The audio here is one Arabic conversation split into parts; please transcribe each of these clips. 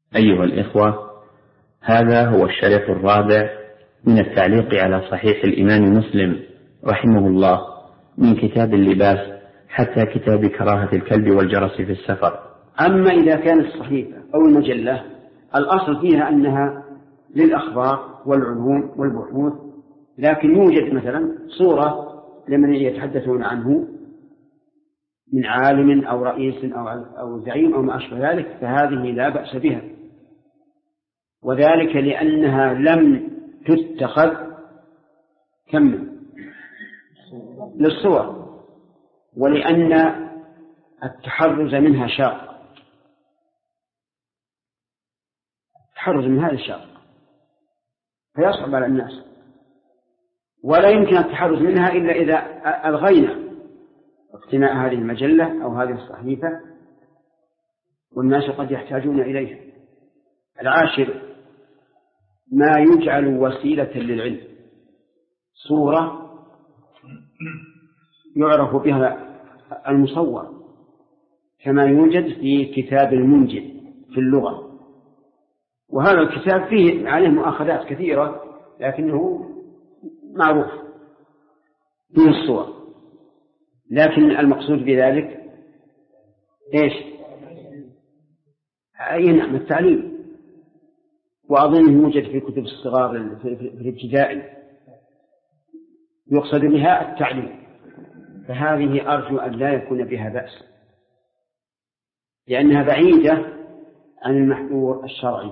أيها الإخوة، هذا هو الشريط الرابع من التعليق على صحيح الإمام مسلم رحمه الله من كتاب اللباس حتى كتاب كراهة الكلب والجرس في السفر. أما إذا كانت الصحيفة أو المجلة الأصل فيها أنها للأخبار والعلوم والبحوث، لكن يوجد مثلا صورة لمن يتحدثون عنه من عالم أو رئيس أو زعيم أو ما أشبه ذلك، فهذه لا بأس بها، وذلك لأنها لم تتخذ للصور، ولأن التحرز منها شاق، التحرز من هذا الشاق فيصعب على الناس، ولا يمكن التحرز منها إلا إذا ألغينا اقتناء هذه المجلة أو هذه الصحيفة، والناس قد يحتاجون إليها. العاشر ما يجعل وسيلة للعلم، صورة يعرف بها المصور كما يوجد في كتاب المنجد في اللغة، وهذا الكتاب فيه عليه مؤاخذات كثيرة لكنه معروف فيه الصور، لكن المقصود بذلك إيش؟ أي نعم، التعليم، وأظنه يوجد في كتب الصغار في الابتدائي يقصد بها التعليم، فهذه أرجو أن لا يكون بها بأس لأنها بعيدة عن المحظور الشرعي.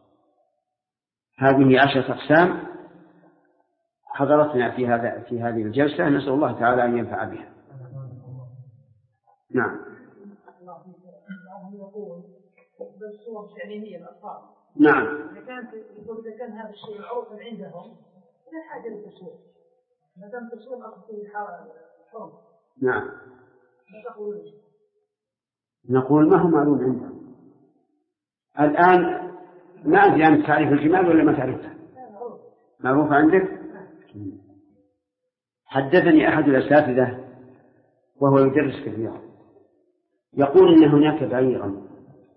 هذه 10 أقسام حضرتنا في هذه الجلسة، نسأل الله تعالى أن ينفع بها. نعم. نعم. إذا كان هذا الشيء معروفا عندهم لا حاجة للتصوير، ما دام التصوير أخذ حرم. نعم. نقول ما هو معلوم عندهم الآن. ما أدري عن تعريف الجمال ولا ما تعرفه؟ معروف عندك؟ حدثني أحد الأساتذة وهو يدرس كثيرا يقول إن هناك بعيرا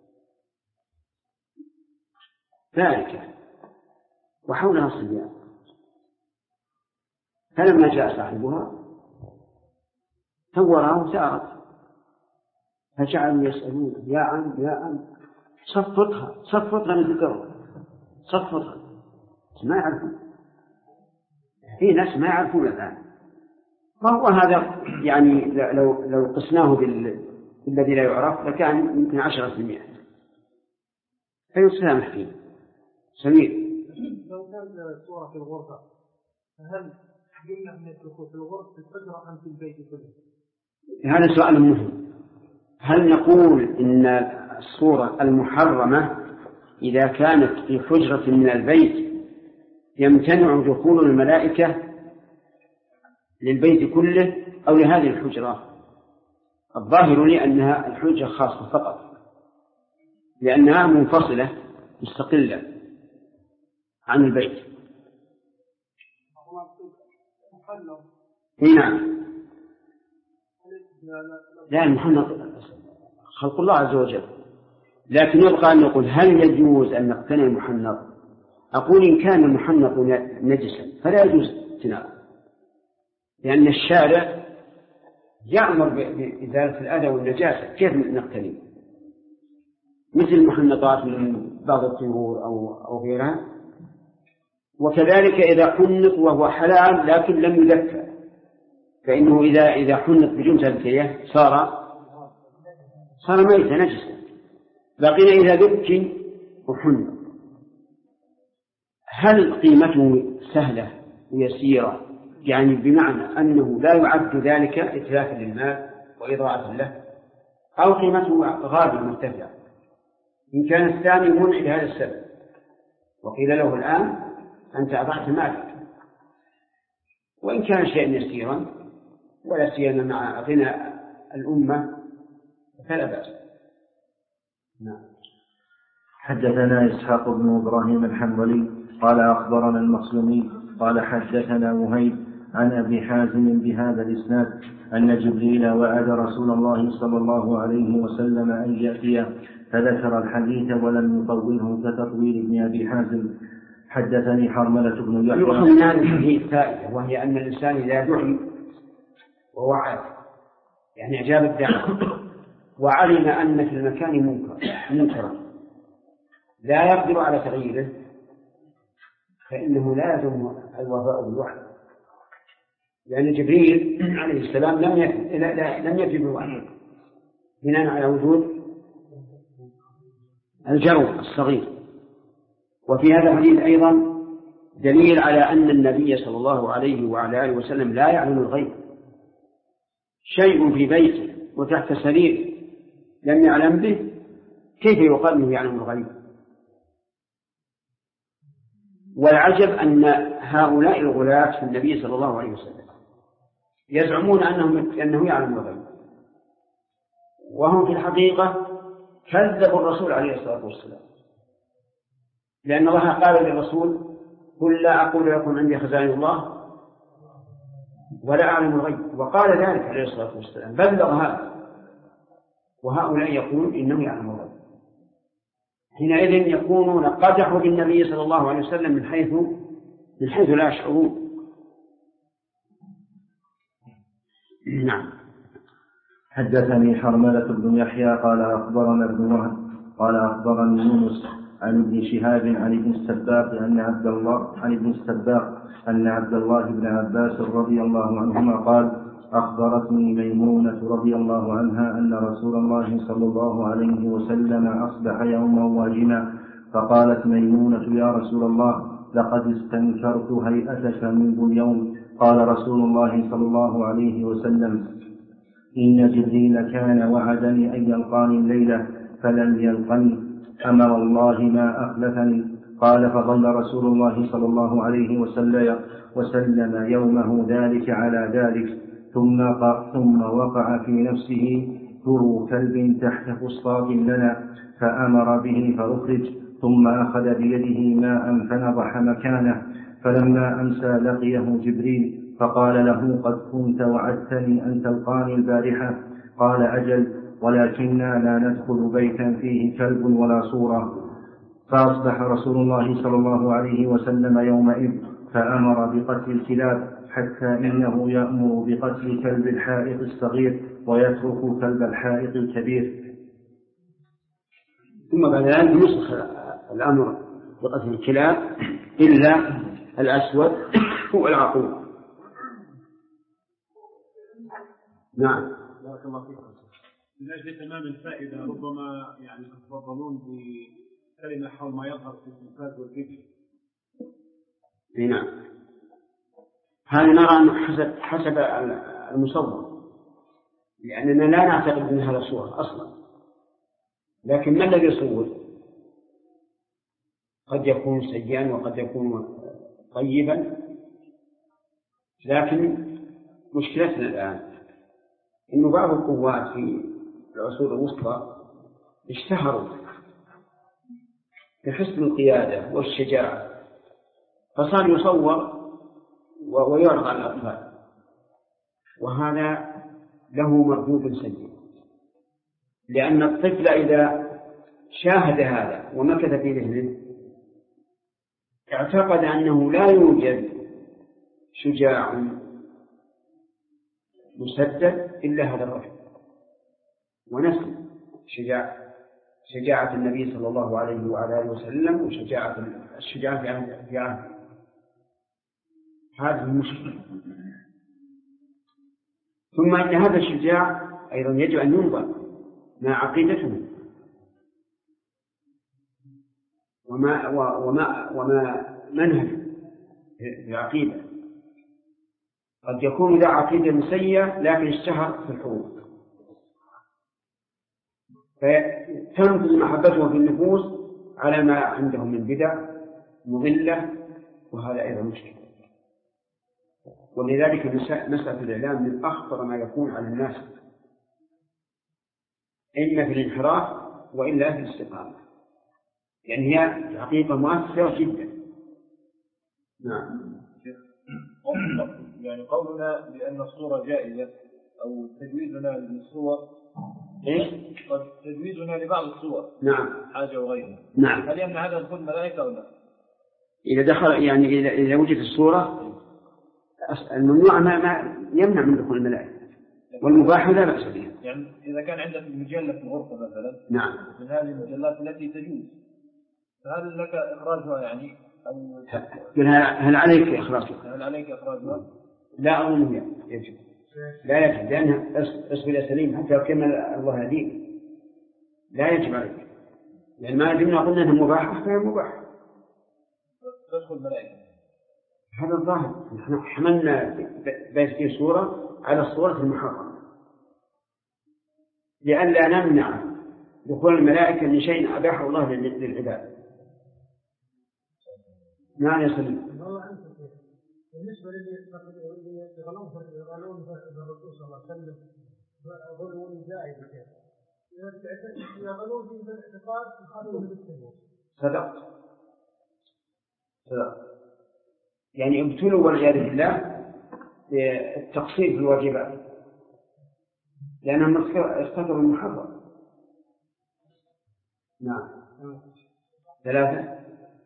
ذلك وحولها صبيان، فلما جاء صاحبها صورها وسارت، فجعلوا يسألون يا عم صفطها من القرب، صفطها. ما يعرفون، في ناس ما يعرفون الآن، فهو هذا يعني لو قسناه بالذي لا يعرف لكان يمكن 10%، فيسامح فيه. سمير، لو كان صورة في الغرفة هل قلنا أن الدخول في الغرفة في الحجرة أم في البيت كله؟ هذا سؤال مهم. هل نقول إن الصورة المحرمة إذا كانت في حجرة من البيت يمتنع دخول الملائكة للبيت كله أو لهذه الحجرة؟ الظاهر لي أنها الحجرة خاصة فقط، لأنها منفصلة مستقلة عن البيت. نعم. لا، المحنط خلق الله عز وجل، لكن يبقى أن نقول هل يجوز أن نقتني المحنط؟ أقول إن كان المحنط نجسا فلا يجوز اقتناءه، لأن الشارع يأمر بإزالة الأذى والنجاسة، كيف نقتني؟ مثل المحنطات من بعض الطيور أو غيرها. وكذلك إذا حنط وهو حلال لكن لم يدفع، فإنه إذا حنط بجنس الكيه صار ميتا نجسا. بقينا إذا ذكي وحنط هل قيمته سهلة ويسيرة، يعني بمعنى أنه لا يعد ذلك إتلافا للمال وإضاعة له، أو قيمته غالية مرتفعة؟ إن كان الثاني منع بهذا السبب وقيل له الآن أنت أضعت مالك، وإن كان شيئا يسيرا ولا سيما مع غنى الأمة فلا بأس. نعم. حدثنا إسحاق بن إبراهيم الحنظلي قال أخبرنا المخزومي قال حدثنا وهيب عن أبي حازم بهذا الإسناد أن جبريل وعد رسول الله صلى الله عليه وسلم أن يأتيه فذكر الحديث ولم يطوله كتطويل ابن أبي حازم. حدثني حرملة بن يحيى. يؤخذ من هذا الحديث فائدة، وهي أن الإنسان إذا دعي ووعد يعني أجاب الدعوة وعلم أن في المكان منكرا لا يقدر على تغييره، فإنه لا يلزم الوفاء بالوعد، لأن جبريل عليه السلام لم يفي بالوعد بناء على وجود الجرو الصغير. وفي هذا الحديث أيضا دليل على أن النبي صلى الله عليه وعلى آله وسلم لا يعلم الغيب. شيء في بيته وتحت سرير لم يعلم به، كيف يقال أنه يعلم الغيب؟ والعجب أن هؤلاء الغلاة في النبي صلى الله عليه وسلم يزعمون أنه يعلم الغيب، وهم في الحقيقة كذبوا الرسول عليه الصلاة والسلام، لأن الله قال للرسول: قل لا أقول لكم عندي خزائن الله ولا أعلم الغيب، وقال ذلك عليه الصلاة والسلام، بلغ هذا، وهؤلاء يقولون إنه يعلم الغيب. حينئذ يكونون قدحوا بالنبي صلى الله عليه وسلم من حيث لا يشعرون. نعم. حدثني حرملة بن يحيى قال أخبرنا ابن وهب قال أخبرني يونس عن ابن شهاب عن ابن السباق أن عبد الله بن عباس رضي الله عنهما قال: أخبرتني ميمونة رضي الله عنها أن رسول الله صلى الله عليه وسلم أصبح يوما واجما، فقالت ميمونة: يا رسول الله، لقد استنكرت هيئتك منذ اليوم. قال رسول الله صلى الله عليه وسلم: إن جبريل كان وعدني أن يلقاني الليلة فلم يلقني، أما والله ما أخلفني. قال: فظل رسول الله صلى الله عليه وسلم يومه ذلك على ذلك، ثم وقع في نفسه ذرو كلب تحت فسطاط لنا، فأمر به فأخرج، ثم أخذ بيده ماء فنضح مكانه، فلما أمسى لقيه جبريل فقال له: قد كنت وعدتني أن تلقاني البارحة. قال: أجل، ولكننا لا ندخل بيتا فيه كلب ولا صورة. فأصبح رسول الله صلى الله عليه وسلم يومئذ فأمر بقتل الكلاب، حتى إنه يأمر بقتل كلب الحائط الصغير ويترك كلب الحائط الكبير. ثم بعد ذلك نسخ الأمر بقتل الكلاب إلا الأسود والعقور. نعم. بارك الله فيكم. من أجل تمام الفائدة ربما يعني تتفضلون بكلمة حول ما يظهر في التلفاز والفيديو. نعم. هذا نرى أنه حسب المصور، لأننا لا نعتقد أن هذا صورة أصلا، لكن ما الذي يصور؟ قد يكون سيئا وقد يكون طيبا، لكن مشكلتنا الآن إنه بعض القوات في العصور الوسطى اشتهروا بحسن القيادة والشجاعة، فصار يصور ويعرض على الأطفال، وهذا له مردود سيء، لأن الطفل إذا شاهد هذا ومكث في ذهنه اعتقد أنه لا يوجد شجاع مسدد إلا هذا الرجل، ونفس شجاعة النبي صلى الله عليه وعلى آله وسلم وشجاعة في عهده. هذه المشكلة. ثم أن هذا الشجاع أيضا يجب أن ينظر مع عقيدته وما منهج في العقيدة. قد يكون ذا عقيدة سيئة لكن اشتهر في الحروب، فتنفذ محبته في النفوس على ما عندهم من بدع مضلة، وهذا أيضا مشكلة. ولذلك مسألة الإعلام من أخطر ما يكون على الناس، إما في الانحراف وإلا في الاستقامة، يعني هي الحقيقة مؤثرة جدا. نعم. يعني قولنا بأن الصورة جائزة أو تجويزنا للصور إيش؟ قد تجويزنا لبعض الصور. نعم. حاجة وغيرها. نعم. هل يمنع هذا دخول الملائكة أو لا؟ إذا دخل يعني إذا وجدت الصورة الممنوع ما يمنع من دخول الملائكة، والمباح لا بأس به. يعني إذا كان عندك مجلة في الغرفة مثلا. نعم. من هذه المجلات التي تجوز، فهل لك إخراجها يعني؟ هل عليك إخراجها؟ هل عليك إخراجها؟ لا أظن يجب. لا يجب، لأنها أسئلة سليم حتى لو كمل الله هديك لا يجب عليك، لأن ما دمنا قلنا أنه مباح فهي مباح. تدخل الملائكة. هذا الظاهر، نحن حملنا بيت فيه صورة على الصورة المحرمة لئلا نمنع دخول الملائكة من شيء أباحه الله للعباد. نعم يا سليم. بالنسبة للي يغلون الرسول صلى الله عليه وسلم غلو زائد يغلون في الاعتقاد يخالفون بالسنة. صدقت. يعني ابتلوا والعياذ بالله بالتقصير في الواجبات لأنهم ارتكبوا المحرم. نعم. 3.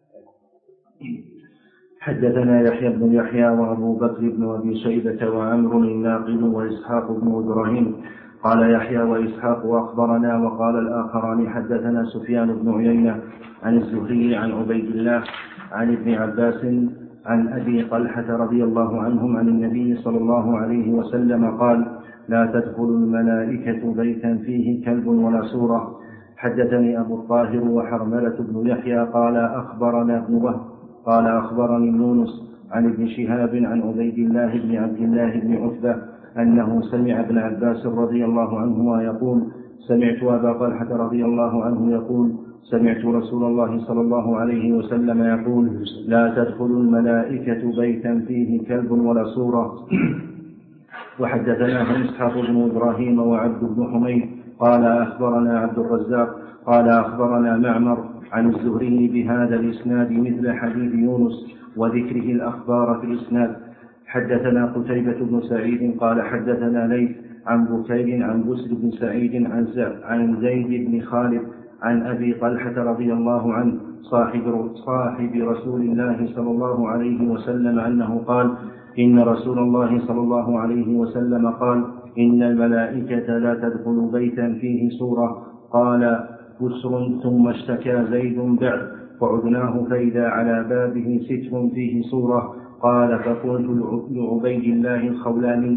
حدثنا يحيى بن يحيى وأبو بكر بن أبي شيبة وعمرو الناقد وإسحاق بن إبراهيم. قال يحيى وإسحاق أخبرنا، وقال الآخران حدثنا سفيان بن عيينة عن الزهري عن عبيد الله عن ابن عباس عن أبي طلحة رضي الله عنهم عن النبي صلى الله عليه وسلم قال: لا تدخل الملائكة بيتا فيه كلب ولا سورة. حدثني أبو الطاهر وحرملة بن يحيى قال أخبرنا ابن وهب قال أخبرني يونس عن ابن شهاب عن عبيد الله بن عبد الله بن عتبة أنه سمع ابن عباس رضي الله عنهما يقول: سمعت أبا طلحة رضي الله عنه يقول: سمعت رسول الله صلى الله عليه وسلم يقول: لا تدخل الملائكة بيتا فيه كلب ولا صورة. وحدثنا إسحاق بن إبراهيم وعبد بن حميد قال أخبرنا عبد الرزاق قال أخبرنا معمر عن الزهري بهذا الإسناد مثل حديث يونس وذكره الأخبار في الإسناد. حدثنا قتيبة بن سعيد قال حدثنا ليث عن بكير عن بسر بن سعيد عن زيد بن خالد عن أبي طلحة رضي الله عنه صاحب رسول الله صلى الله عليه وسلم أنه قال: إن رسول الله صلى الله عليه وسلم قال: إن الملائكة لا تدخل بيتا فيه سورة. قال بسر: ثم اشتكى زيد بعد فعدناه فإذا على بابه ستر فيه سورة. قال فقلت لعبيد الله الخولاني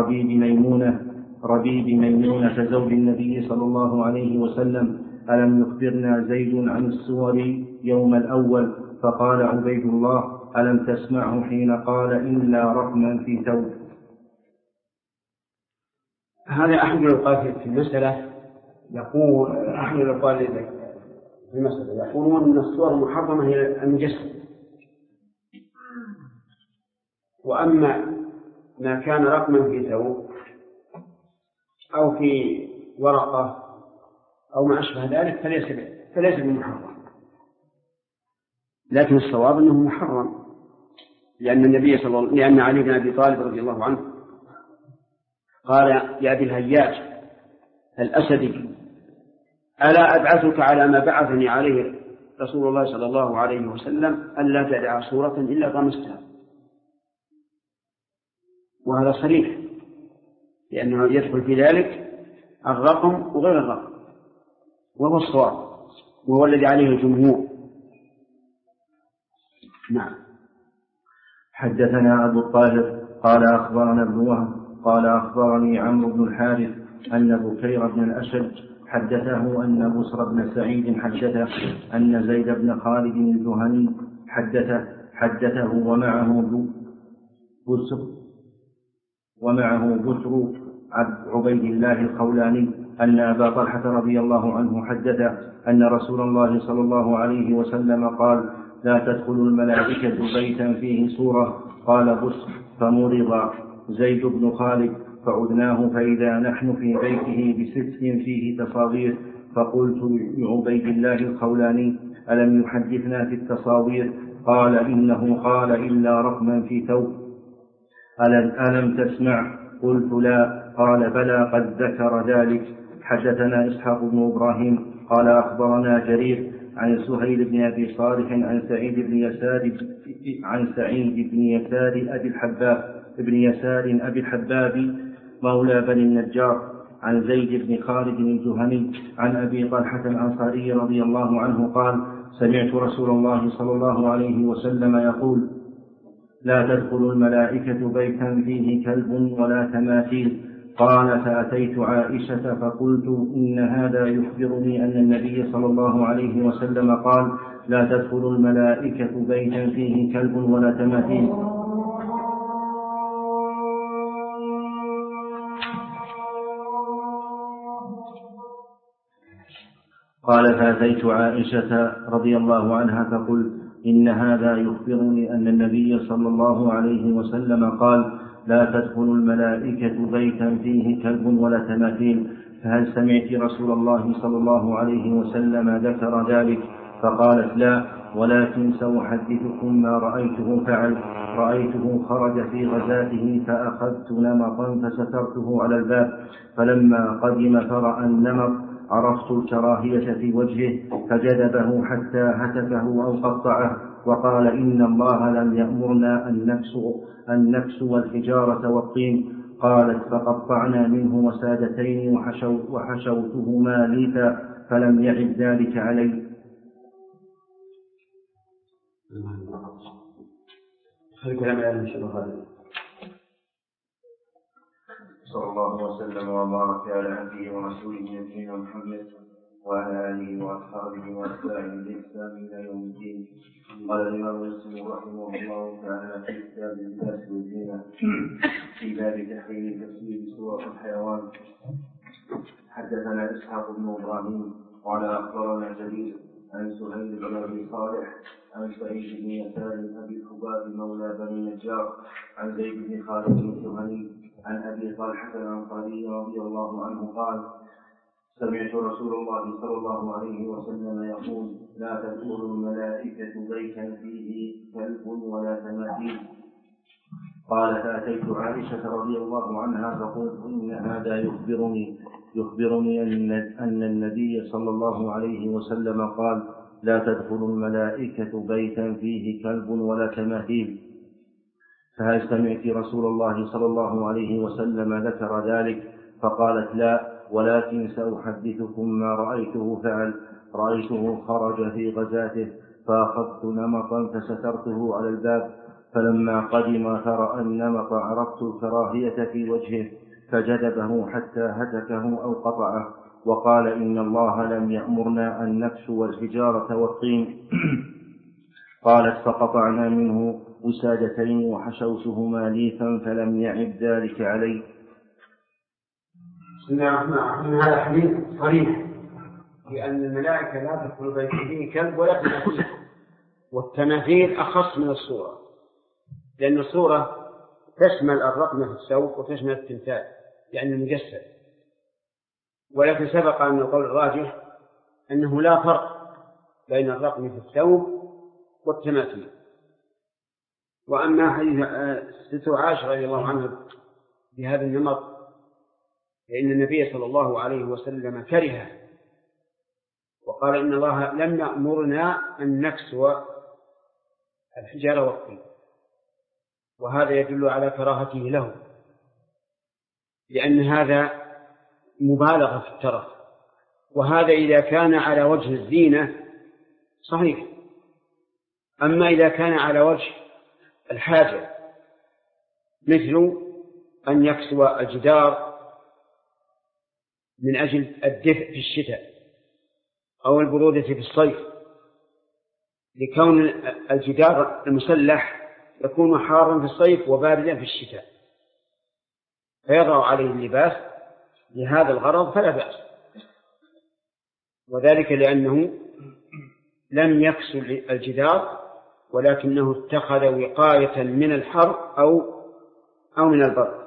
ربيب ميمونة زوج النبي صلى الله عليه وسلم: ألم يخبرنا زيد عن السور يوم الأول؟ فقال عبيد الله: ألم تسمعه حين قال: إلا رقما في ثوب. هذا أحد القائل في المسألة يقول أحد القائل في المسألة يقولون أن الصور المحرمة هي المجسم، وأما ما كان رقما في ثوب أو في ورقة أو ما أشبه ذلك فليس بمحرم، لكن الصواب أنه محرم لأن علي بن أبي طالب رضي الله عنه قال لأبي الهياج الأسدي: ألا أبعثك على ما بعثني عليه رسول الله صلى الله عليه وسلم ألا تدع صورة إلا طمستها. وهذا صريح لأنه يدخل في ذلك الرقم وغير الرقم، وهو الصواب وهو الذي عليه الجمهور. نعم. حدثنا أبو الطاهر قال أخبرنا ابن وهب قال أخبرني عمرو بن الحارث أن بكير بن الأشج حدثه أن بسر بن سعيد حدثه أن زيد بن خالد الجهني حدثه ومعه بسر عبيد الله الخولاني أن أبا طلحة رضي الله عنه حدثه أن رسول الله صلى الله عليه وسلم قال: لا تدخل الملائكة بيتا فيه سورة. قال بسر: فمرض زيد بن خالد فعدناه فإذا نحن في بيته بستر فيه تصاوير. فقلت لعبيد الله الخولاني: ألم يحدثنا في التصاوير؟ قال: إنه قال: إلا رقما في ثوب. ألم تسمع؟ قلت: لا. قال: بلى قد ذكر ذلك. حدثنا إسحاق بن إبراهيم قال أخبرنا جرير عن سهيل بن أبي صالح عن سعيد بن يسار أبي الحباب مولى بني النجار عن زيد بن خالد الجهني عن أبي طلحة الأنصاري رضي الله عنه قال سمعت رسول الله صلى الله عليه وسلم يقول لا تدخل الملائكة بيتا فيه كلب ولا تماثيل. قال فأتيت عائشة فقلت إن هذا يخبرني أن النبي صلى الله عليه وسلم قال لا تدخل الملائكة بيتا فيه كلب ولا تماثيل. قال فأتيت عائشة رضي الله عنها فقلت إن هذا يخبرني أن النبي صلى الله عليه وسلم قال لا تدخل الملائكة بيتا فيه كلب ولا تماثيل. فهل سمعت رسول الله صلى الله عليه وسلم ذكر ذلك؟ فقالت لا ولكن سأحدثكم ما رأيته فعل. رأيته خرج في غزاته فأخذت نمطا فسترته على الباب فلما قدم فرأى النمط عرفت الكراهية في وجهه فجذبه حتى هتكه أو قطعه وقال إن الله لم يأمرنا أن نكسو الحجارة والطين. قالت فقطعنا منه وسادتين وحشوتهما ليفا فلم يعد ذلك علي. صلى الله وسلم وبارك على عبده ورسوله نبينا محمد وعلى آله وأصحابه وأتباعه بإحسان إلى يوم الدين. قال الإمام مسلم رحمه الله تعالى في كتاب اللباس والزينة في باب تحريم تسويد صور الحيوان. حدثنا إسحاق بن إبراهيم قال أخبرنا جرير عن سهيل بن أبي صالح عن سعيد بن يسار أبي الحباب مولى بني النجار عن زيد بن خالد الجهني عن أبي طلحة الأنصاري رضي الله عنه قال سمعت رسول الله صلى الله عليه وسلم يقول لا تدخل الملائكة بيتا فيه كلب ولا تماثيل. قال فأتيت عائشة رضي الله عنها فقلت إن هذا يخبرني أن النبي صلى الله عليه وسلم قال لا تدخل الملائكة بيتا فيه كلب ولا تماثيل. فهل سمعت رسول الله صلى الله عليه وسلم ذكر ذلك؟ فقالت لا ولكن سأحدثكم ما رأيته فعل. رأيته خرج في غزاته فأخذت نمطا فسترته على الباب فلما قدم فرأى النمط عرفت الكراهية في وجهه فجذبه حتى هتكه أو قطعه وقال إن الله لم يأمرنا أن نكسو الحجارة والطين. قالت فقطعنا منه وسادتين وحشوتهما ليفا فلم يعب ذلك علي. بسم الله الرحمن الرحيم. هذا حديث صريح في أن الملائكة لا تدخل بيت فيه كلب ولا تماثيل، والتماثيل أخص من الصورة لأن الصورة تشمل الرقم في الثوب وتشمل التمثال يعني المجسد، ولكن سبق أن القول الراجح أنه لا فرق بين الرقم في الثوب والتماثيل. وأما حديث ست عائشة رضي الله عنها بهذا النمط فإن النبي صلى الله عليه وسلم كرهه وقال إن الله لم يأمرنا أن نكسو الحجارة والطين، وهذا يدل على كراهته له لأن هذا مبالغة في الترف، وهذا إذا كان على وجه الزينة صحيح، أما إذا كان على وجه الحاجة مثل أن يكسو الجدار من أجل الدفء في الشتاء أو البرودة في الصيف، لكون الجدار المسلح يكون حارا في الصيف وباردا في الشتاء فيضع عليه اللباس لهذا الغرض فلا بأس، وذلك لأنه لم يكسو الجدار ولكنه اتخذ وقاية من الحر أو من البرد.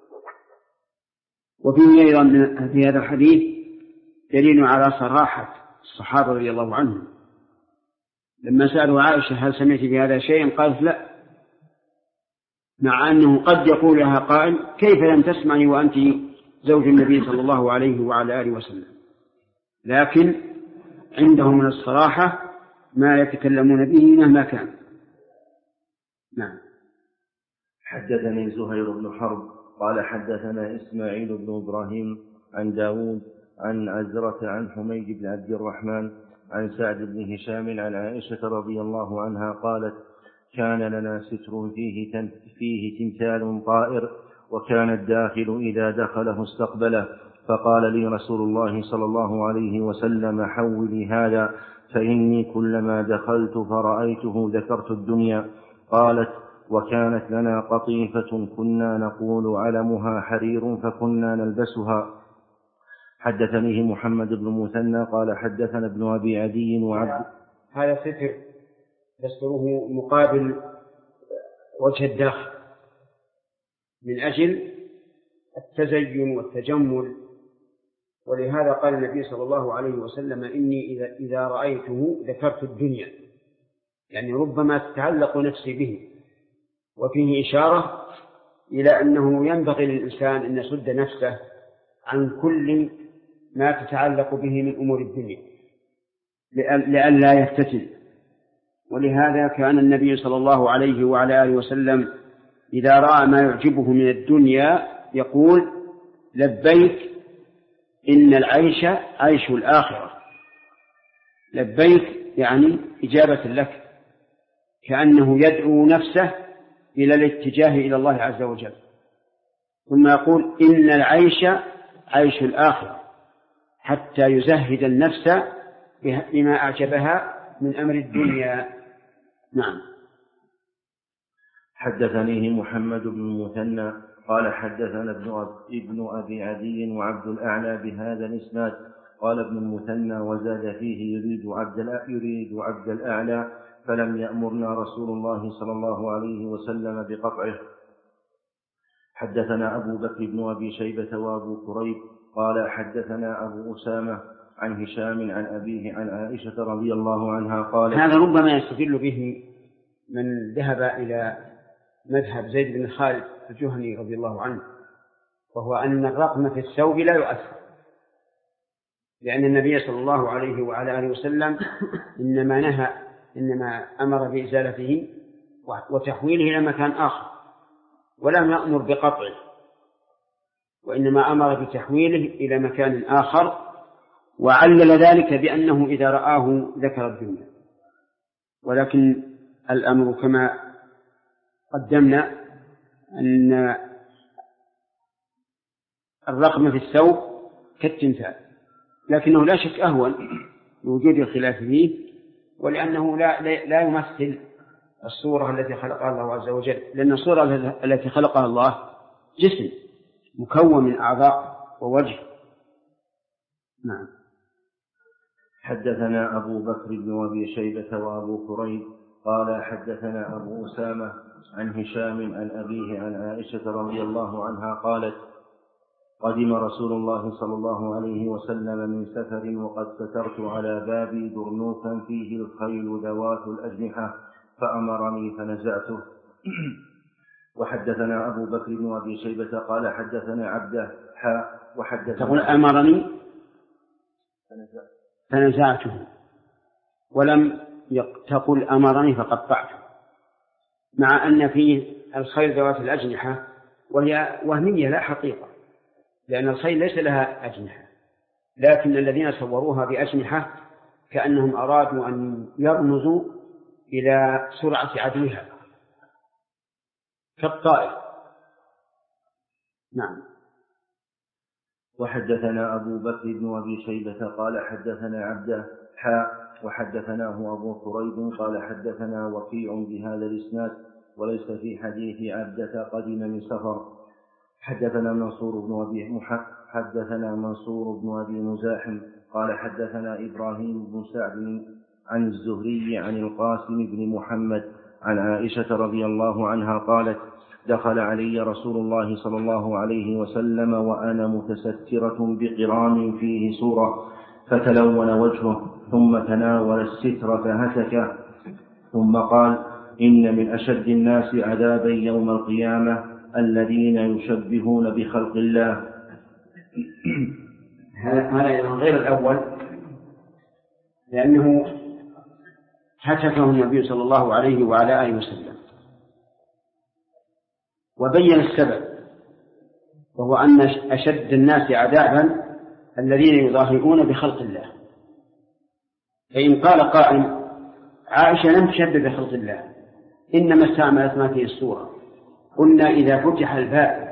وفيه أيضا في هذا الحديث دليل على صراحة الصحابة رضي الله عنهم لما سألوا عائشة هل سمعت بهذا شيئا قالت لا، مع أنه قد يقول لها قائل كيف لم تسمعي وأنت زوج النبي صلى الله عليه وعلى آله وسلم، لكن عندهم من الصراحة ما يتكلمون به مهما كان. نعم. حدثني زهير بن حرب قال حدثنا إسماعيل بن إبراهيم عن داود عن عزرة عن حميد بن عبد الرحمن عن سعد بن هشام عن عائشة رضي الله عنها قالت كان لنا ستر فيه تمثال طائر، وكان الداخل إذا دخله استقبله، فقال لي رسول الله صلى الله عليه وسلم حولي هذا فإني كلما دخلت فرأيته ذكرت الدنيا. قالت وكانت لنا قطيفة كنا نقول علمها حرير فكنا نلبسها. حدثنيه محمد بن مثنى قال حدثنا ابن أبي عدي وعبد. هذا ستر يستره مقابل وجه الداخل من أجل التزين والتجمل، ولهذا قال النبي صلى الله عليه وسلم إني إذا رأيته ذكرت الدنيا، يعني ربما تتعلق نفسي به، وفيه إشارة إلى أنه ينبغي للإنسان أن يصد نفسه عن كل ما تتعلق به من أمور الدنيا لئلا يفتتن. ولهذا كان النبي صلى الله عليه وعلى آله وسلم إذا رأى ما يعجبه من الدنيا يقول لبيك إن العيش عيش الآخرة. لبيك يعني إجابة لك، كأنه يدعو نفسه إلى الاتجاه إلى الله عز وجل. ثم يقول إن العيش عيش الآخرة، حتى يزهد النفس بما أعجبها من أمر الدنيا. نعم. حدثنيه محمد بن المثنى قال حدثنا ابن أبي عدي وعبد الأعلى بهذا الإسناد. قال ابن المثنى وزاد فيه يريد عبد الأعلى فلم يأمرنا رسول الله صلى الله عليه وسلم بقطعه. حدثنا أبو بكر بن أبي شيبة وأبو كريب قال حدثنا أبو أسامة عن هشام عن أبيه عن عائشة رضي الله عنها قالت. هذا ربما يستدل به من ذهب إلى مذهب زيد بن خالد الجهني رضي الله عنه، وهو أن الرقم في الثوب لا يؤثر، لأن النبي صلى الله عليه وعلى آله وسلم إنما أمر بإزالته وتحويله إلى مكان آخر، ولم يأمر بقطعه، وإنما أمر بتحويله إلى مكان آخر، وعلل ذلك بأنه إذا رآه ذكر الدنيا. ولكن الأمر كما قدمنا أن الرقم في الثوب كالتمثال، لكنه لا شك أهون لوجود الخلاف فيه، ولأنه لا يمثل الصورة التي خلقها الله عز وجل، لأن الصورة التي خلقها الله جسم مكون من أعضاء ووجه. نعم. حدثنا أبو بكر بن أبي شيبة وأبو كريب قال حدثنا أبو أسامة عن هشام عن أبيه عن عائشة رضي الله عنها قالت قدم رسول الله صلى الله عليه وسلم من سفر وقد سترت على بابي درنوكا فيه الخيل ذوات الأجنحة فأمرني فنزعته. وحدثنا أبو بكر بن أبي شيبة قال حدثنا عبده وحدثنا. تقول أمرني فنزعته، ولم تقل أمرني فقطعته، مع أن فيه الخيل ذوات الأجنحة وهي وهمية لا حقيقة، لأن الخيل ليس لها أجنحة، لكن الذين صوروها بأجنحة كأنهم أرادوا أن يرمزوا إلى سرعة عدوها كالطائر. نعم. وحدثنا أبو بكر بن أبي شيبة قال حدثنا عبده وحدثناه أبو كريب قال حدثنا وكيع بهذا الإسناد وليس في حديث عبدة قدم من سفر. حدثنا منصور بن أبي مزاحم قال حدثنا إبراهيم بن سعد عن الزهري عن القاسم بن محمد عن عائشة رضي الله عنها قالت دخل علي رسول الله صلى الله عليه وسلم وأنا متسترة بقرام فيه سورة فتلون وجهه ثم تناول الستر فهتك ثم قال إن من أشد الناس عذابا يوم القيامة الذين يشبهون بخلق الله هذا غير الأول، لأنه هتكه النبي صلى الله عليه وعلى آله وسلم وبين السبب، وهو أن أشد الناس عذابا الذين يضاهئون بخلق الله. فإن قال قائل عائشة لم تشبه بخلق الله، إنما استعملت ما فيه الصورة، قلنا إذا فتح الباب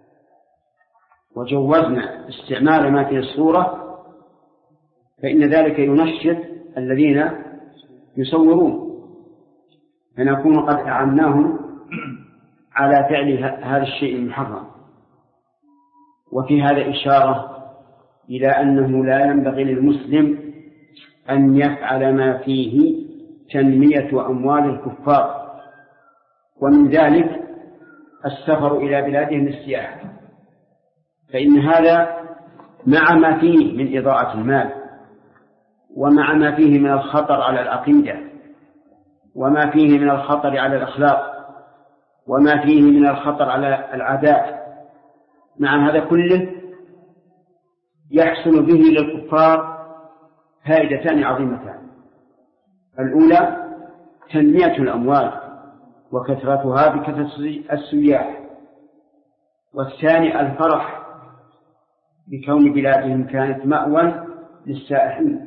وجوزنا استعمال ما فيه الصورة فإن ذلك ينشط الذين يصورون، فنكون قد أعناهم على فعل هذا الشيء المحرم. وفي هذا إشارة إلى أنه لا ينبغي للمسلم أن يفعل ما فيه تنمية أموال الكفار، ومن ذلك السفر إلى بلادهم للسياحة، فإن هذا مع ما فيه من إضاعة المال، ومع ما فيه من الخطر على العقيدة، وما فيه من الخطر على الأخلاق، وما فيه من الخطر على العادات، مع هذا كله يحصل به للكفار فائدتان عظيمتان: الأولى تنمية الأموال وكثرتها بكثرة السياح، والثاني الفرح بكون بلادهم كانت مأوى للسائحين.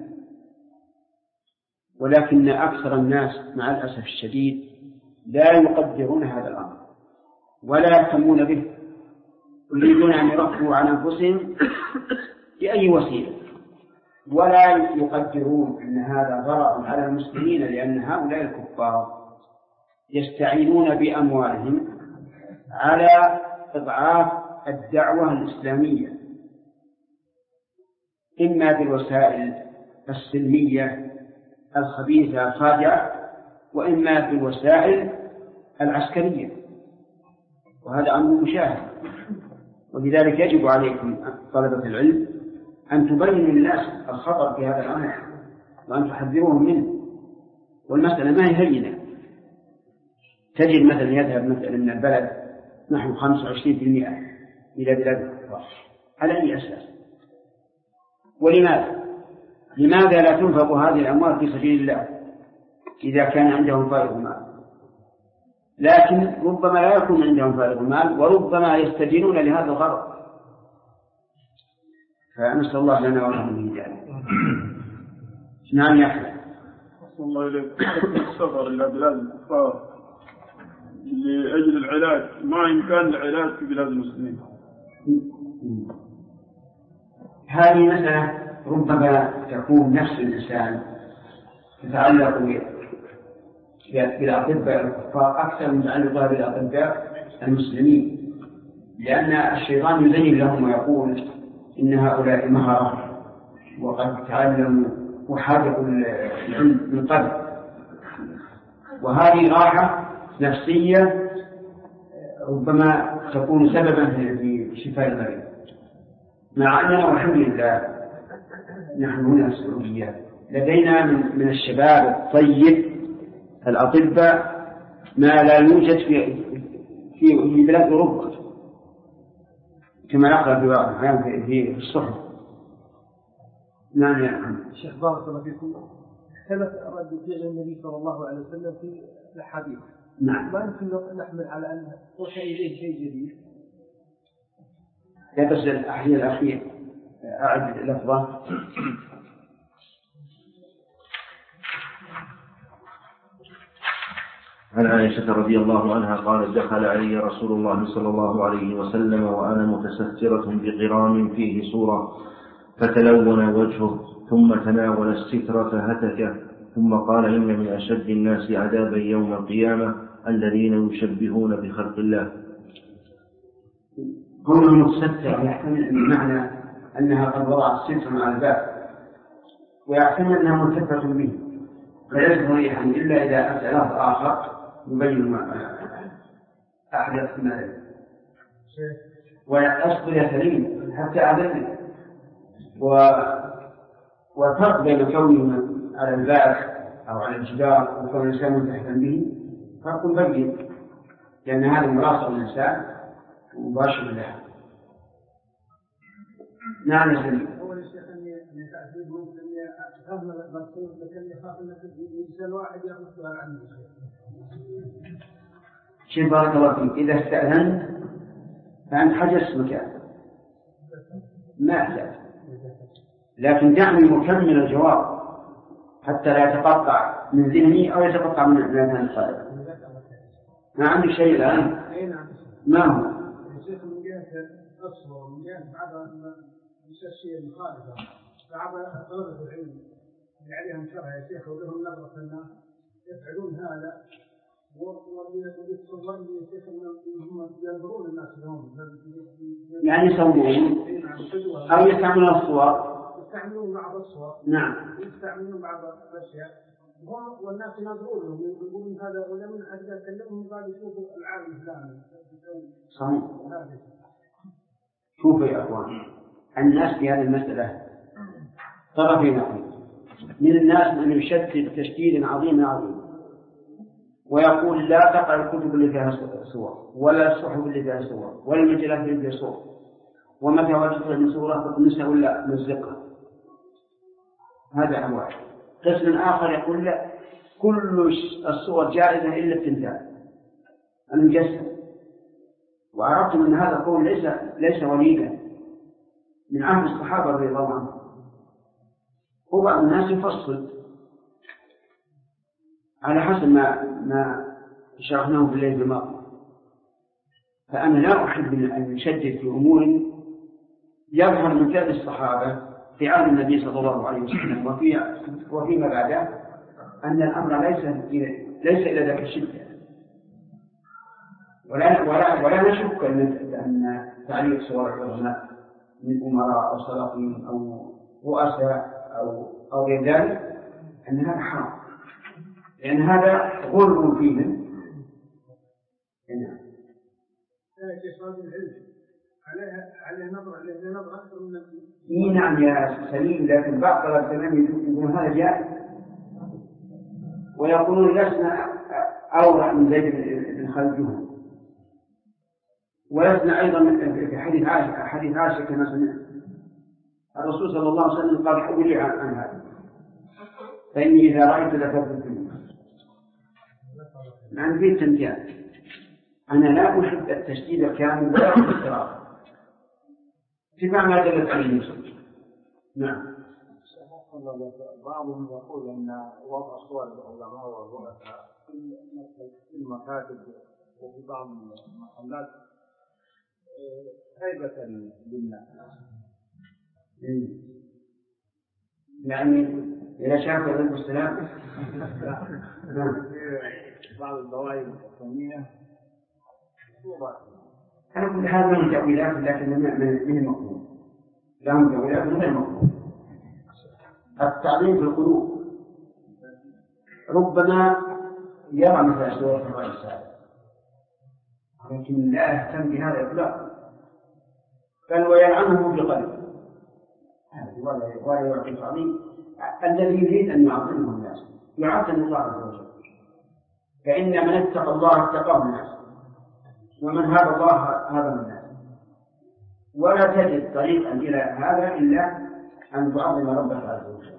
ولكن أكثر الناس مع الأسف الشديد لا يقدرون هذا الأمر ولا يهتمون به، يريدون أن يرفعوا عن أنفسهم بأي وسيلة، ولا يقدرون أن هذا ضرر على المسلمين، لأن هؤلاء الكفار يستعينون بأموالهم على إضعاف الدعوة الإسلامية، إما بالوسائل السلمية الخبيثة الخادعة، وإما بالوسائل العسكرية، وهذا أمر مشاهد. ولذلك يجب عليكم طلبة العلم أن تبينوا للناس الخطر في هذا الأمر وأن تحذروهم منه. والمسألة ما هي هينة. تجد مثلا يذهب مثلا من البلد نحو 25% إلى بلاد الكفار، على أي أساس؟ ولماذا؟ لماذا لا تنفق هذه الأموال في سبيل الله إذا كان عندهم فائض مال؟ لكن ربما لا يكون عندهم فائض مال، وربما يستدينون لهذا الغرض. فنسأل الله لنا ولهم من ذلك. نعم يا أخي. أحسن الله إليك. السفر إلى بلاد الكفار لأجل العلاج، ما إمكان العلاج في بلاد المسلمين؟ هذه مسألة ربما تكون نفس الإنسان تتعلق بالأطباء الكفار أكثر من تعلقها بالأطباء المسلمين، لأن الشيطان يزين لهم ويقول إن هؤلاء مهرة وقد تعلموا وحاجوا العلم من قبل، وهذه راحة نفسية ربما تكون سببا في شفاء المريض. مع أننا والحمد لله نحن هنا في السعودية لدينا من الشباب الطيب الأطباء ما لا يوجد في بلاد أوروبا، كما يقرأ في بعض الأحيان في الصحف. نعم يا محمد. شيخ بارك الله فيكم. ثبت رد فعل النبي صلى الله عليه وسلم في الحديث. نعم. ما يمكن نحمل على أن أوحي إليه شيء جديد. لا بس الأحيان الأخير أعد لفظة. عن عائشة رضي الله عنها قالت: دخل علي رسول الله صلى الله عليه وسلم وأنا متسترة بقرام فيه صورة، فتلون وجهه ثم تناول السترة فهتكه، ثم قال: إن من أشد الناس عذابا يوم القيامة الذين يشبهون بخلق الله. قوله متسترة يحتمل بمعنى أنها قد وضعت سترا على الباب، ويحتمل أنها ملتفة به، فليس مريحا إلا إذا أتى لفظ آخر يبين أحدث ما ويأصل يثرين حتى أعدله. والفرق بين كونه على الباب أو على الجدار وكون الإنسان ملتحفا به فرق بين، لأن هذا ملاصق الإنسان مباشر له. نعم يا سيدي. أول الشيخ أن تعزيز ممكن فهم المقصود، لكن يخاف أن يجلس الواحد يأخذ سؤال عنه. شيخ بارك الله فيك، إذا استأذنت فأنت حجزت مكان ما أحتاج، لكن دعني مكمل الجواب حتى لا يتقطع من ذهني أو يتقطع من ذهن الطالب. ما عندك شيء الآن؟ ما هو؟ الشيخ من جهة أصفر من جهة بعض الشيء المخالفة، بعض طلبة العلم اللي عليهم شرع يا شيخ ولهم نظرة الناس يفعلون هذا، ويتصور لي يا شيخ أنهم ينظرون الناس لهم، يعني يصورون أو يستعملون الصور، يستعملون بعض الصور، نعم، يستعملون بعض الأشياء والناس ينظرون لهم يقولون هذا، ولمن أجل كلمهم قال يشوفوا العالم الإسلامي. صحيح. شوفوا يا أخوان، الناس في هذه المسألة طرفين أخوان. من الناس من يشدد تشديد عظيم ويقول لا تقرأ الكتب اللي فيها صور، ولا الصحف اللي فيها صور، ولا المجلات اللي فيها صور، ومتى وجدت من صورة تطمسها ولا مزقها. هذا هو واحد. قسم آخر يقول لا، كل الصور جائزة إلا التمثال المجسم. وعرفت أن هذا القول ليس وليدا من عهد الصحابة رضي الله عنهم. هو الناس يفصل على حسب ما شرحناه في الليل الماضي. فأنا لا أحب أن يشدد في أمور يظهر من فعل الصحابة في عهد النبي صلى الله عليه وسلم وفيما بعده أن الأمر ليس إلى ذاك الشدة. ولا نشك أن تعليق صور العلماء من أمراء أو سلاطين أو رؤساء أو غير ذلك أن هذا حرام، لأن هذا غلو فيهم. عليه نظرة أكثر من نعم يا سليم، لكن بعض العلماء يقولون هذا جائز، ويقولون لسنا أورع من زيد بن خالد، ولسنا أيضا في حديث عائشة كما سمعنا الرسول صلى الله عليه وسلم قال حب لي عن هذا فإني إذا رأيت ذكرت الدنيا. عن في التمثال أنا لا أحب التشديد الكامل ولا الاضطراب اتباع ما دلت عليه النصوص. نعم. بعضهم يقول أن وضع صور العلماء والرؤساء في المكاتب وفي بعض المحلات هيبة للناس، يعني إذا شاف عليه السلام بعض الضوائب الحكومية أنا كل هذا من تأويلات، لكن من المقبول لا من تأويلات من المقبول. التعظيم في القلوب ربما يرى مثل سورة الرأي السابق، لكن لا يهتم بهذا إطلاقا، بل ويلعنه بقلبه ولا يعطي تعظيم. الذي يريد أن يعظمه الناس يعظم الله عز وجل، فإن من اتقى الله اتقاه الناس، ومن هاب الله هاب الناس. ولا تجد طريقا إلى هذا إلا أن تعظم ربك عز وجل.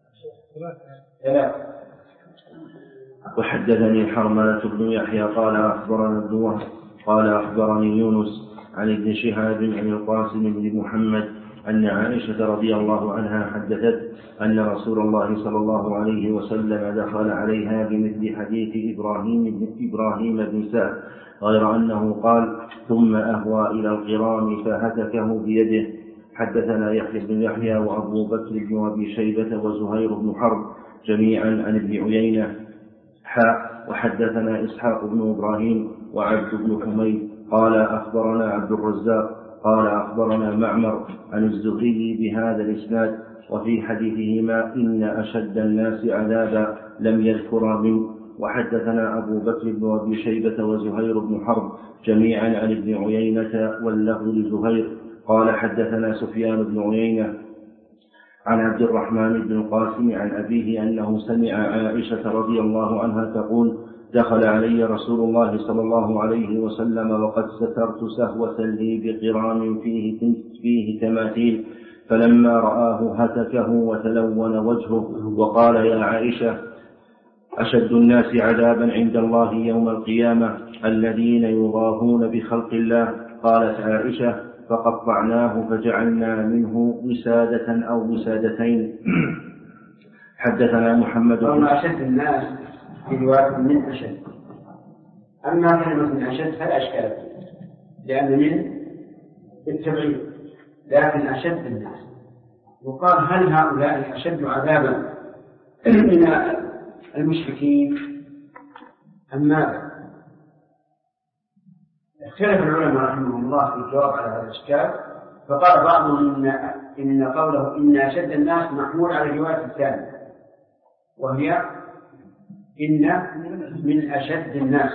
وحدثني حرملة بن يحيى قال أخبرنا ابن وهب قال أخبرني يونس عن ابن شهاب عن القاسم بن محمد أن عائشة رضي الله عنها حدثت أن رسول الله صلى الله عليه وسلم دخل عليها بمثل حديث إبراهيم بن سعد، غير أنه قال ثم أهوى إلى القرام فهتكه بيده. حدثنا يحيى بن يحيى وأبو بكر بن أبي شيبة وزهير بن حرب جميعا عن ابن عيينة وحدثنا إسحاق بن إبراهيم وعبد بن حميد قال أخبرنا عبد الرزاق قال أخبرنا معمر عن الزهري بهذا الإسناد، وفي حديثهما إن أشد الناس عذابا لم يذكر منه. وحدثنا أبو بكر بن أبي شيبة وزهير بن حرب جميعا عن ابن عيينة واللفظ لزهير قال حدثنا سفيان بن عيينة عن عبد الرحمن بن القاسم عن أبيه أنه سمع عائشة رضي الله عنها تقول دخل علي رسول الله صلى الله عليه وسلم وقد سترت سهوة لي بقران فيه تماثيل، فلما رآه هتكه وتلون وجهه وقال: يا عائشة، أشد الناس عذابا عند الله يوم القيامة الذين يضاهون بخلق الله. قالت عائشة: فقطعناه فجعلنا منه وسادة أو وسادتين. حدثنا محمد بن أشد الناس في رواية من أشد، أما كلمة من أشد فلا أشكال فيه، لأن من بالتبعيد، لكن أشد الناس وقال: هل هؤلاء أشد عذابا من المشركين أم ماذا؟ اختلف العلماء رحمهم الله في الجواب على هذا الإشكال، فقال بعضهم إن قوله إن أشد الناس محمول على الرواية الثانية، وهي إن من أشد الناس،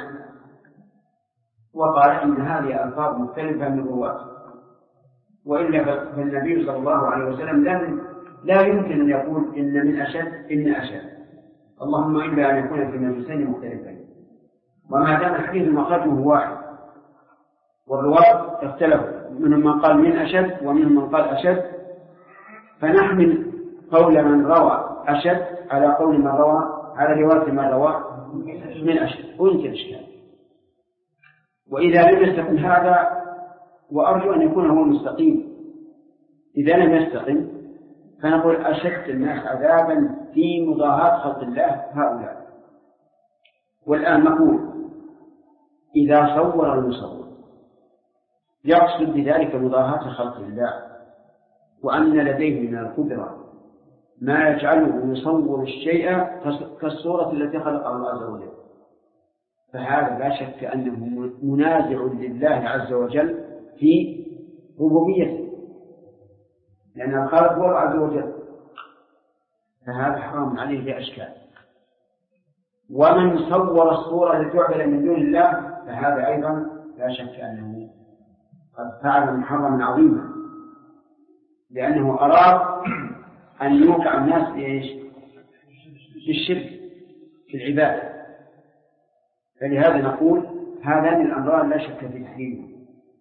وقال إن هذه ألفاظ مختلفة من الرواة، وإلا فالنبي صلى الله عليه وسلم لا يمكن أن يقول إن من أشد إن أشد، اللهم إلا أن يكون في مجلسين مختلفين، وما دام الحديث مخرجه واحد والرواة اختلفوا، منهم من قال من أشد ومنهم من قال أشد، فنحمل قول من روى أشد على قول من روى على رواية من روى من أشد ويمكن إشكال. وإذا لم يستقم هذا، وأرجو أن يكون هو المستقيم، إذا لم يستقم فنقول أشد الناس عذابا في مضاهاة خلق الله هؤلاء. والآن نقول إذا صور المصور يقصد بذلك مضاهاة خلق الله، وأن لديه من القدرة ما يجعله يصور الشيء كالصورة التي خلقها الله عز وجل، فهذا لا شك أنه منازع لله عز وجل في ربوبيته، لأن الخالق هو عز وجل، فهذا حرام عليه بأشكال. ومن صور الصورة التي تعبد من دون الله فهذا أيضا لا شك أنه قد فعل محرما عظيما، لأنه أراد أن يوقع الناس في الشرك في العبادة. فلهذا نقول هذان الأمران لا شك في تحريمه.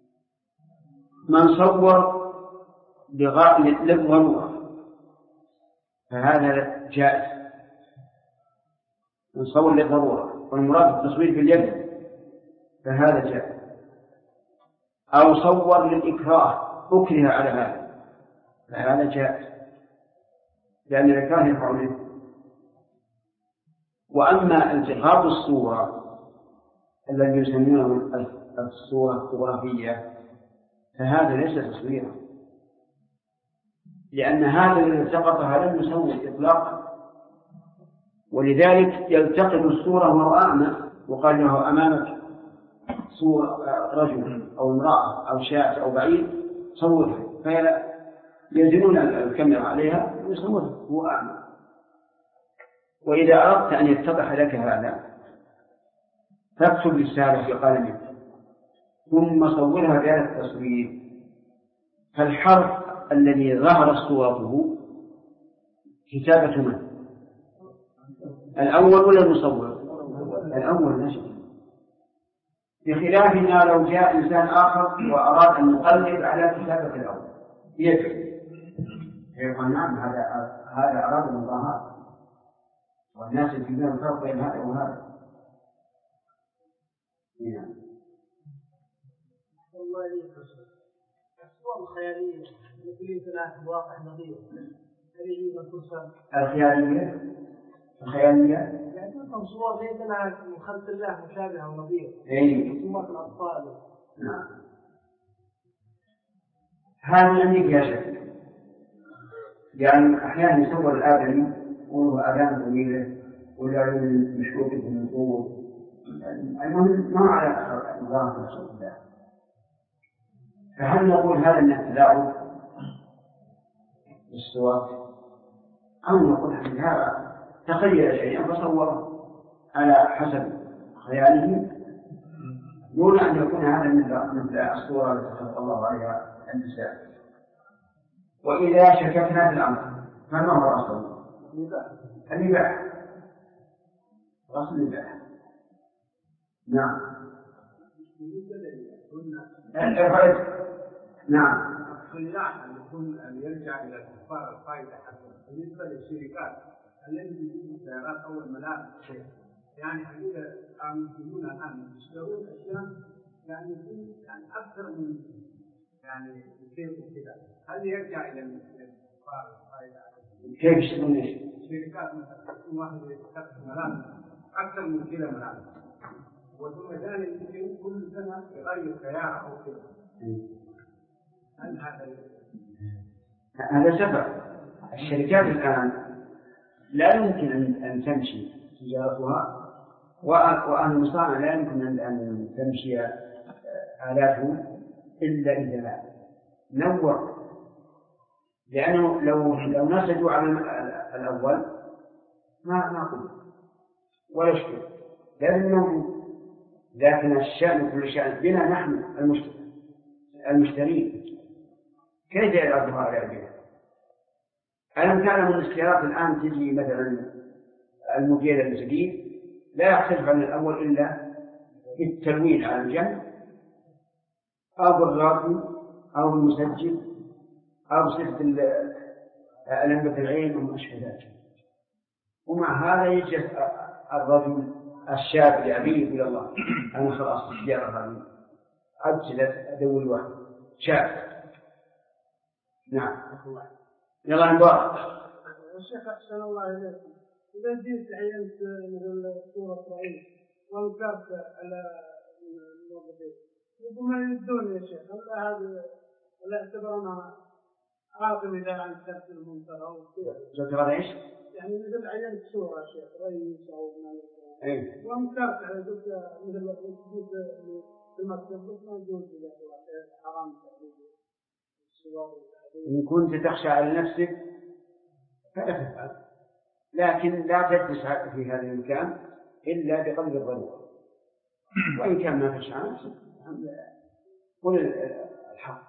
من صور للضرورة فهذا جائز، من صور للضرورة، والمراد التصوير باليد فهذا جائز، أو صور للإكراه أكره على هذا فهذا جائز، لأن الإكراه يقع منه. وأما التقاط الصورة الذي يسمونه الصورة الفوتوغرافية فهذا ليس تصويرا، لأن هذا الذي التقطها لم يصور إطلاقا، ولذلك يلتقط الصورة وهو أعمى وقال له أمامك صورة رجل أو امرأة أو شاة أو بعيد صورها، فينزلون الكاميرا عليها ويصورها هو أعمى. وإذا أردت أن يتضح لك هذا فاكتب رسالة في قلمك ثم صورها بهذا التصوير، فالحرف الذي ظهر صورته كتابة من؟ الأول ولا المصور؟ الأول نشر، بخلاف ما لو جاء إنسان آخر وأراد أن يقلب على كتابة الأول يكفي، يقول نعم هذا أراد المظاهرة، والناس يجبون الفرق بين هذا وهذا. نعم. والله الصور الخيالية التي يمكن أن الواقع نظير هل يجوز أن ترسم؟ الخيالية يعني تلكم صور ليس لها من خلق الله مشابهة ونظير رسومات الأطفال. نعم. هذا لم يكن يشك، يعني أحيانا يصور الآدمي وهو آذان طويلة ولا عيون مشكوكة من طول، المهم ما على نظام رسول الله، فهل نقول هذا من التلاعب بالصور أو نقول هذا تخيل شيئا فصوره على حسب خياله دون أن يكون هذا مثل الصورة التي خلق الله عليها النساء؟ وإذا شككنا في الأمر فما هو الأصل؟ الإباحة، الأصل الإباحة. نعم. نعم. الصياح اللي يرجع الى الكفار الفائده حقهم بالنسبه للشركات التي تجيب السيارات او الملابس يعني حقيقه المسلمون الان يشترون اشياء يعني اكثر من يعني كيف كذا، هل يرجع الى الكفار الفائده حقهم؟ كيف يشترون ايش؟ شركات مثلا تكون واحد يستخدم ملابس اكثر من كذا ملابس، وثم ثاني يمكن كل سنه يغير سياره او كذا، هل هذا سبب. الشركات الآن لا يمكن أن تمشي تجارتها، وأهل المصانع لا يمكن أن تمشي آلاتهم إلا إذا نور، لأنه لو نسجوا على الأول ما قلت ولا شيء لازم نوجد. لكن الشأن كل شأن بنا نحن المشترين كيف يعرضها على البيع؟ ألم تعلم أن السيارات الآن تجي مثلا الموديل الجديد لا يختلف عن الأول إلا بالتلوين على الجنب أو بالرقم أو بالمسجل أو بصفة لمبة العين وما أشبه ذلك. ومع هذا يجلس الرجل الشاب يبيع إلى الله أنا خلاص السيارة هذه أجلس أدور واحد شاب. نعم. يلا مبارك. الشيخ أحسن الله إليكم، إذا جيت عينت مثل صورة رئيس وانكرت على الموظفين يقول ما يدون يا شيخ، هذا لا يعتبرنا عاقم إذا أنكرت المنكر أو كذا. تعتبر إيش؟ يعني مثل عينت صورة شيخ رئيس أو مالك وانكرت على قلت مثل جيت في المكتب بس ما يجوز إذا حرام تحديد الصور. إن كنت تخشى على نفسك فلا تفعل، لكن لا تجلس في هذا المكان إلا بقدر الضرورة، وإن كان ما تخشى على نفسك قل الحق.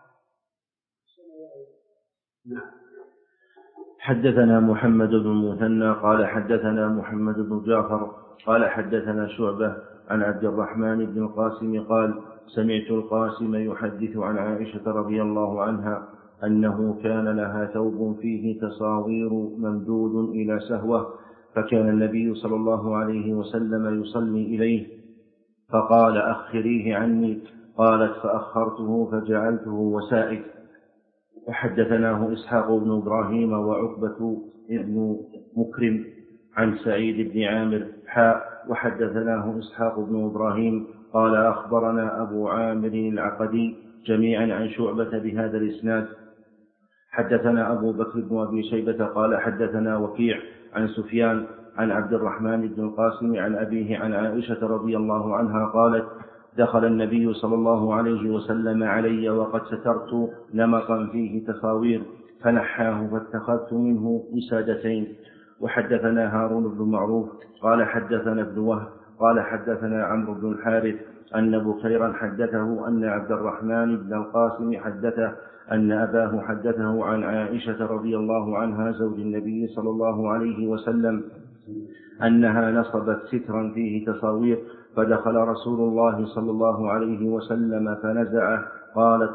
نعم. حدثنا محمد بن المثنى قال حدثنا محمد بن جعفر قال حدثنا شعبة عن عبد الرحمن بن القاسم قال سمعت القاسم يحدث عن عائشة رضي الله عنها أنه كان لها ثوب فيه تصاوير ممدود إلى سهوة، فكان النبي صلى الله عليه وسلم يصلي إليه فقال أخريه عني، قالت فأخرته فجعلته وسائد. وحدثناه إسحاق بن إبراهيم وعقبة بن مكرم عن سعيد بن عامر وحدثناه إسحاق بن إبراهيم قال أخبرنا أبو عامر العقدي جميعا عن شعبة بهذا الإسناد. حدثنا أبو بكر بن أبي شيبة قال حدثنا وكيع عن سفيان عن عبد الرحمن بن القاسم عن أبيه عن عائشة رضي الله عنها قالت دخل النبي صلى الله عليه وسلم علي وقد سترت نمطا فيه تصاوير فنحاه فاتخذت منه وسادتين. وحدثنا هارون بن معروف قال حدثنا ابن وهب قال حدثنا عمرو بن الحارث أن بكيرا حدثه أن عبد الرحمن بن القاسم حدثه أن أباه حدثه عن عائشة رضي الله عنها زوج النبي صلى الله عليه وسلم أنها نصبت سترا فيه تصاوير فدخل رسول الله صلى الله عليه وسلم فنزعه قالت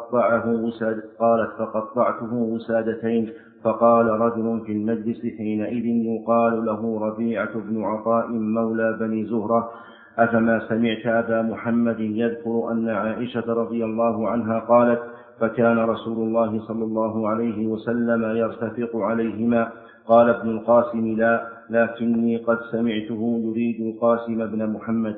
فقطعته وسادتين. فقال رجل في المجلس حينئذ يقال له ربيعة بن عطاء مولى بني زهرة أفما سمعت أبا محمد يذكر أن عائشة رضي الله عنها قالت فكان رسول الله صلى الله عليه وسلم يرتفق عليهما. قال ابن القاسم لا، لكني قد سمعته يريد القاسم بن محمد.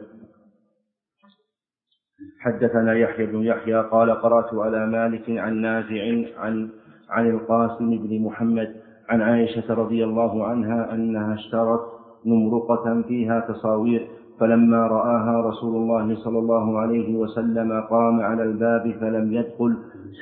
حدثنا يحيى بن يحيى قال قرأت على مالك عن نافع عن القاسم بن محمد عن عائشة رضي الله عنها أنها اشترت نمرقة فيها تصاوير فلما رآها رسول الله صلى الله عليه وسلم قام على الباب فلم يدخل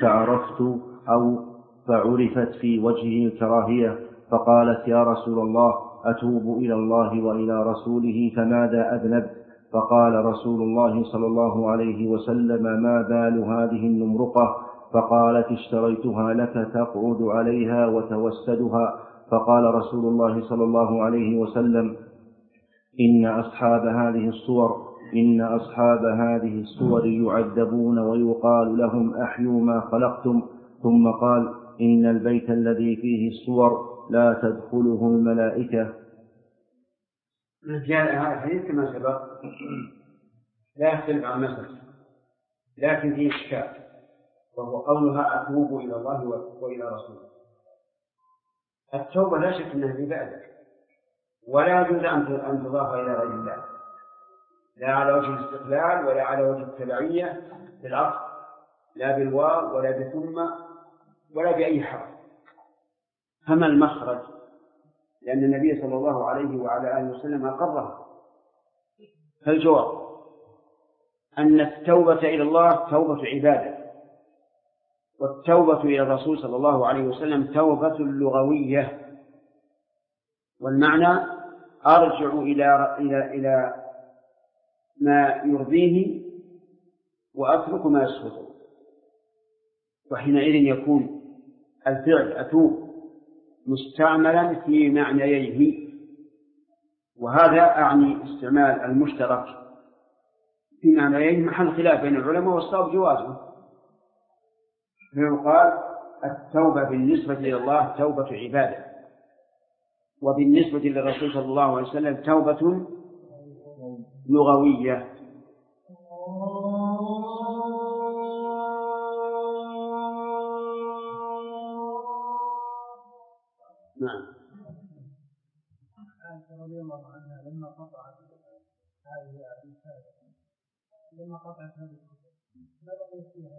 فعرفت في وجهه الكراهية فقالت يا رسول الله أتوب إلى الله وإلى رسوله فماذا أذنب؟ فقال رسول الله صلى الله عليه وسلم ما بال هذه النمرقة؟ فقالت اشتريتها لك تقعد عليها وتوسدها. فقال رسول الله صلى الله عليه وسلم إن أصحاب هذه الصور إن أصحاب هذه الصور يعذبون ويقال لهم أحيوا ما خلقتم. ثم قال إن البيت الذي فيه الصور لا تدخله الملائكة. جاء هذا الحديث كما سبق لا يختلف عن مثل، لكن فيه إشكال، وهو قولها أتوب إلى الله وإلى رسوله. التوبة لا شك أنها عبادة، ولا يجوز أن تضاف إلى غير الله، لا على وجه الاستقلال ولا على وجه التبعية بالعطف، لا بالواو ولا بثم ولا بأي حرف. فما المخرج؟ لأن النبي صلى الله عليه وعلى آله وسلم أقرها. فالجواب أن التوبة إلى الله توبة عبادة، والتوبة إلى الرسول صلى الله عليه وسلم توبة لغوية، والمعنى أرجع إلى ما يرضيه وأترك ما يسخطه. وحينئذ يكون الفعل أتوب مستعملا في معنييه، وهذا أعني استعمال المشترك في معنييه محل خلاف بين العلماء، والصواب جوازه. فيقال التوبة بالنسبة إلى الله توبة عبادة، وبالنسبة للرسول صلى الله عليه وسلم توبة لغوية. نعم. رضي الله عنها لما قطعت هذه ما بقي فيها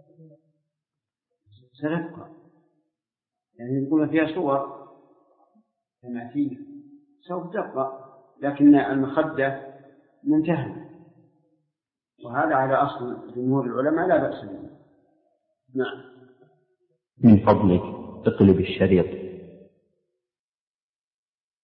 سنبقى، يعني يكون فيها صور كما فيه سوف تبقى، لكن المخدة منتهى، وهذا على أصل جمهور العلماء لا بأس به. نعم. من فضلك اقلب الشريط.